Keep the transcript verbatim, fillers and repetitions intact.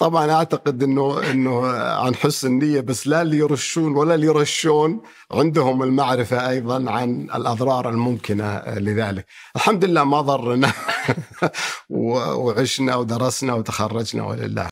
طبعا أعتقد أنه أنه عن حسن النية، بس لا اللي يرشون ولا اللي يرشون عندهم المعرفة أيضا عن الأضرار الممكنة لذلك. الحمد لله ما ضرنا وعشنا ودرسنا وتخرجنا ولله